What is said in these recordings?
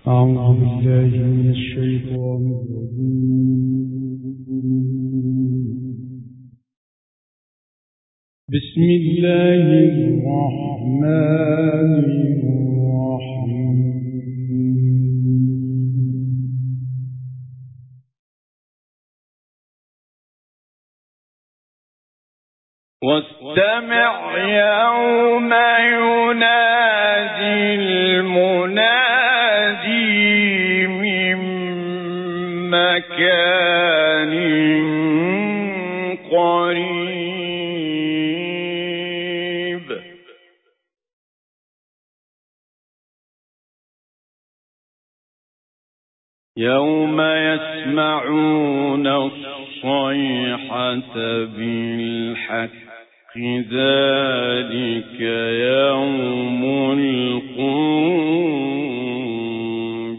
أعوذ بالله من الشيطان الرجيم. بسم الله الرحمن الرحيم. واستمع يوم ينادي المنادي من مكان قريب. يوم يسمعون الصيحة بالحق ذلك يوم الخروج.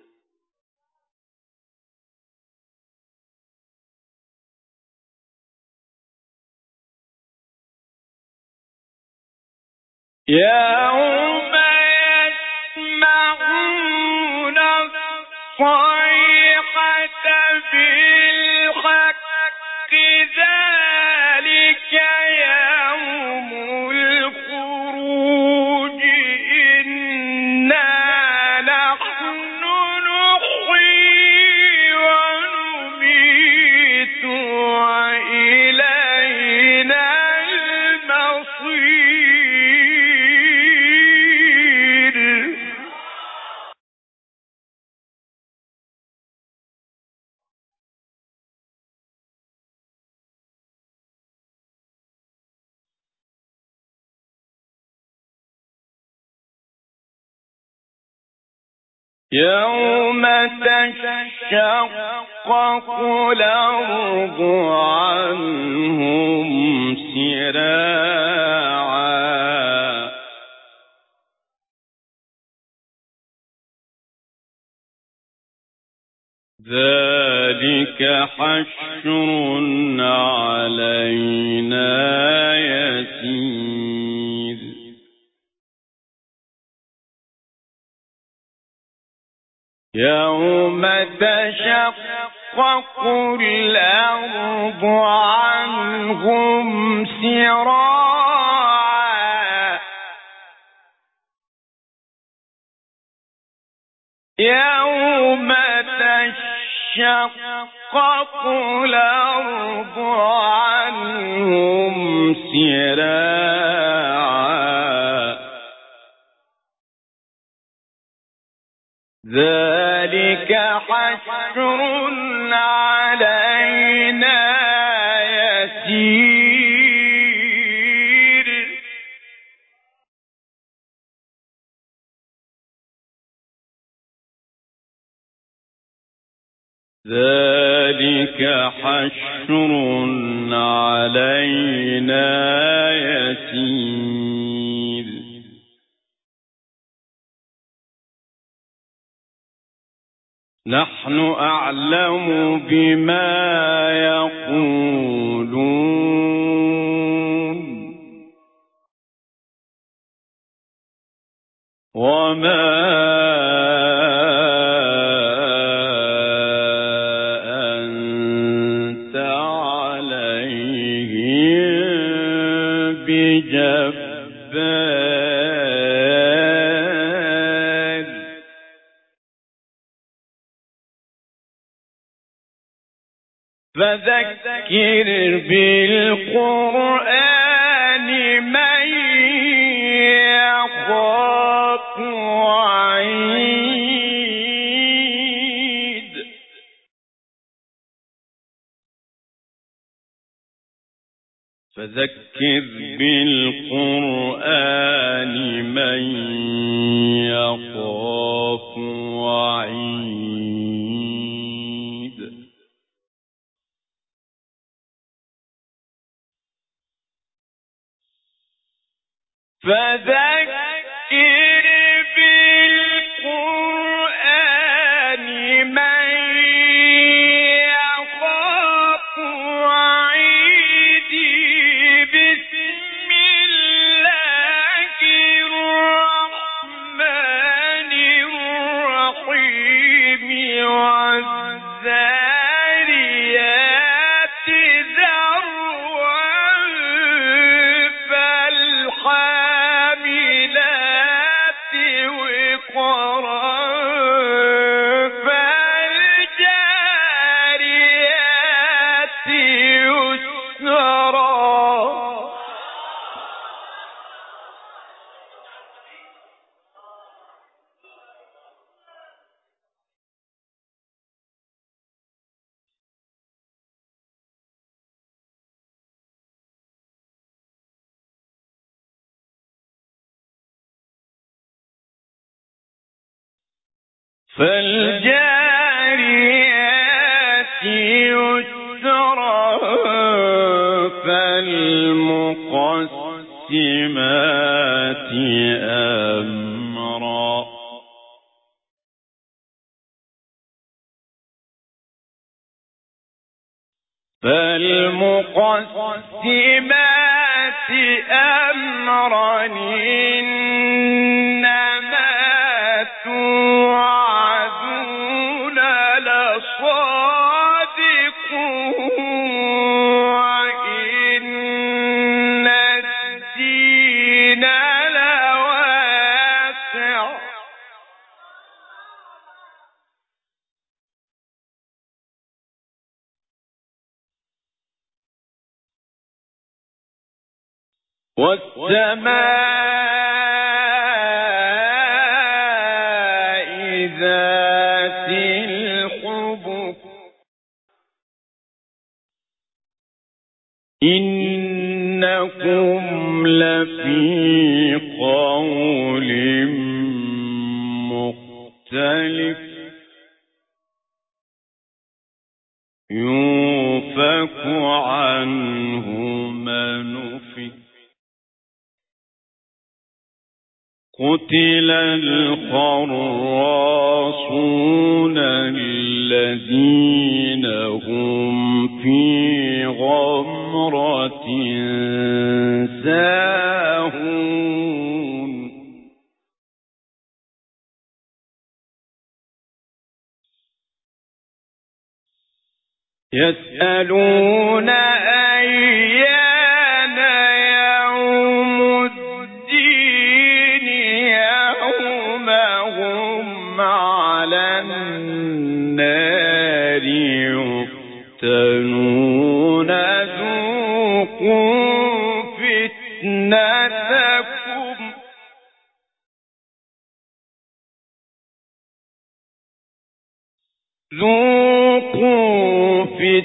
يوم يسمعون الصيحة بالحق ذلك يوم الخروج. إنا نحن نحيي ونميت وإلينا المصير. يوم تشقق الأرض عنهم سراعا. ذلك حشر علينا يسير. يوم تشقق الأرض عنهم سراعا. يوم تشقق الأرض عنهم سراعا. ذلك حشر علينا يسير. ذلك حشر علينا يسير. نحن أعلم بما يقولون وما أنت عليهم بجبار. فذكر بالقرآن من يخاف وعيد. فذكر بالقرآن من يخاف وعيد. فذكر بالقرآن من يخاف وعيد. بسم الله الرحمن الرحيم. فالجاريات يسرا فالمقسمات أمرا فالمقسمات أمرا إنما توعدون لصادق وإن الدين لواقع والسماء ذات الحبك إنكم لفي قول مختلف يؤفك عنه من أفك قتل الخراصون الذين هم في غمرة ساهون يسألون أيان يوم الدين يوم هم على النار يفتنون ذوقوا فتنتكم ذوقوا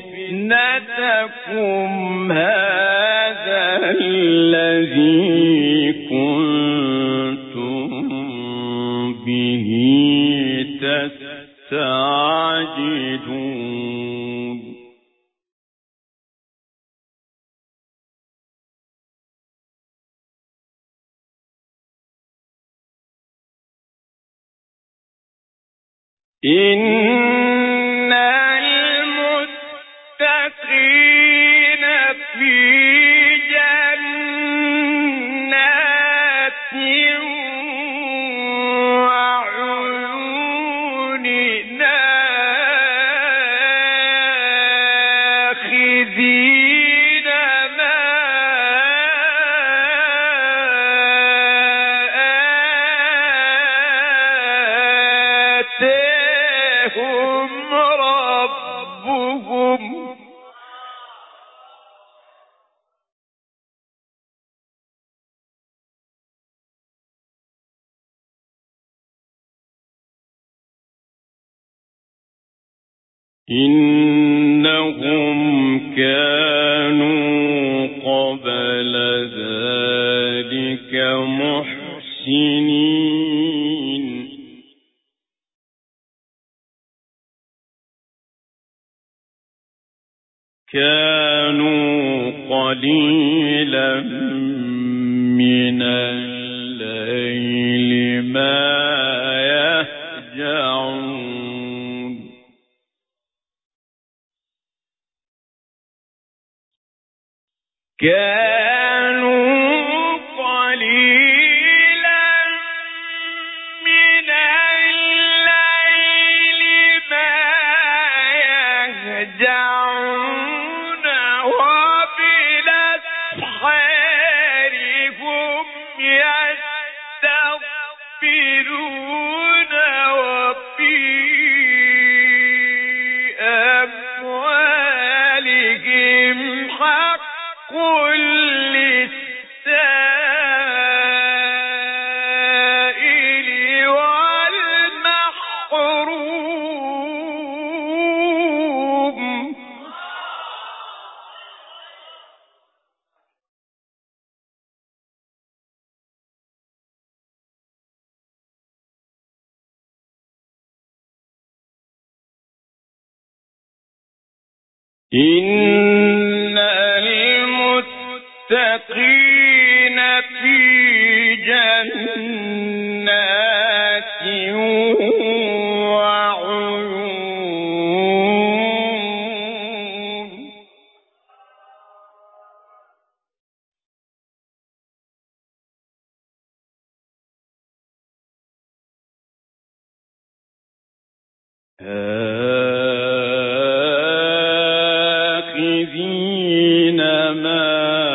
فتنتكم هذا الذي كنتم به تستعجلون إن المتقين في جنات وعيون آخذين ما آتاهم ربهم إنهم كانوا قبل ذلك محسنين كانوا قليلا من الليل ما يهجعون كانوا قليلا من الليل ما يهجعون وبالأسحار هم يستغفرون وفي أموالهم حق للسائل والمحروم إن المتقين في جنات وعيون آخذين ما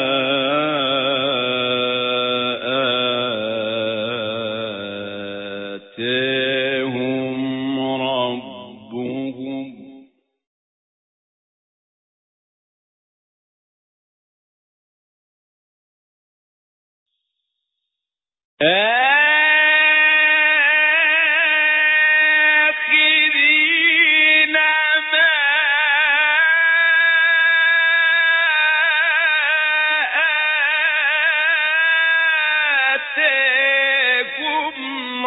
آتاهم ربهم آخذين ما آتاهم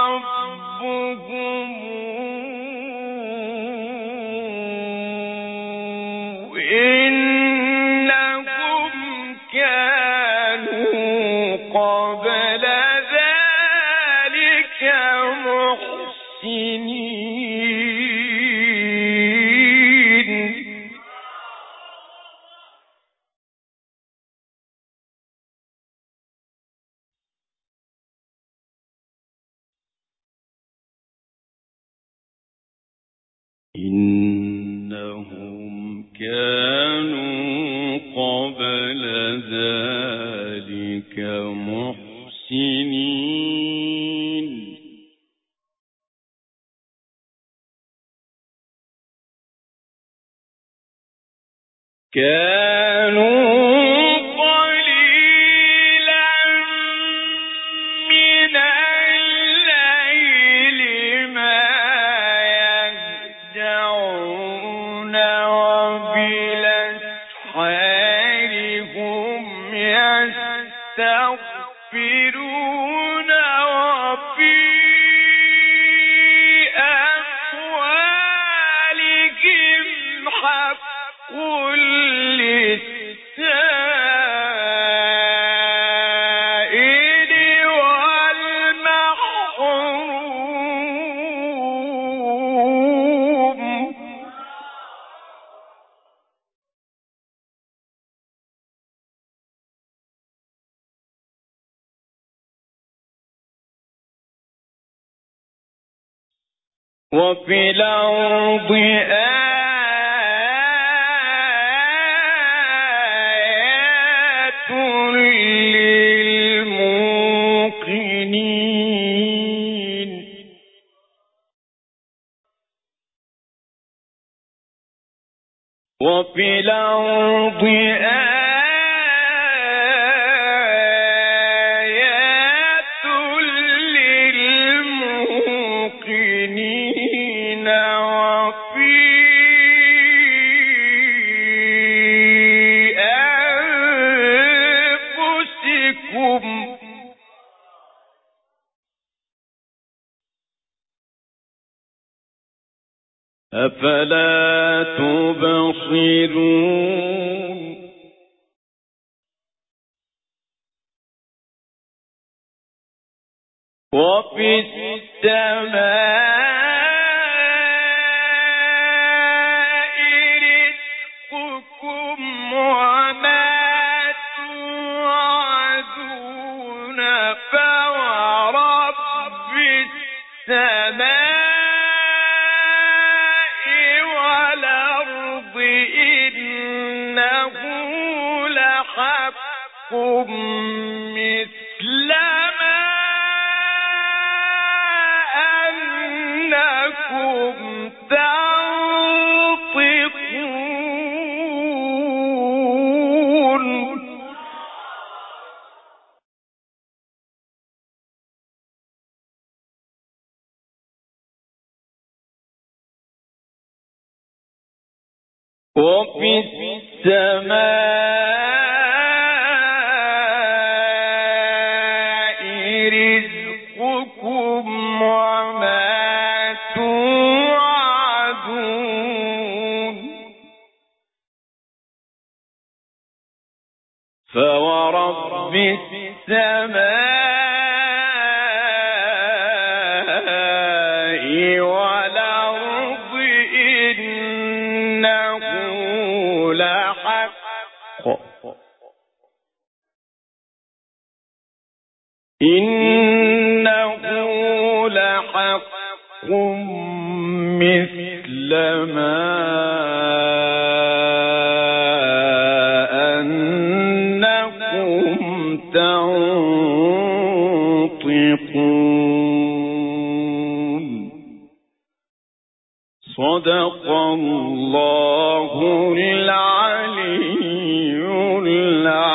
ربهم إنهم كانوا قبل ذلك محسنين إنهم كانوا قبل ذلك محسنين كانوا قليلا من الليل ما يهجعون وبالأسحار هم يستغفرون وفي أموالهم حق للسائل والمحروم وفي الأرض آيات للموقنين وفي الأرض آيات للموقنين وفي أنفسكم أفلا تبصرون وفي السماء رزقكم وما توعدون فورب السماء والأرض إنه لحق مثل ما أنكم تنطقون وفي السماء رزقكم وما توعدون والأرض إنه لحق مثل ما أنكم تنطقون. صدق الله العلي العظيم.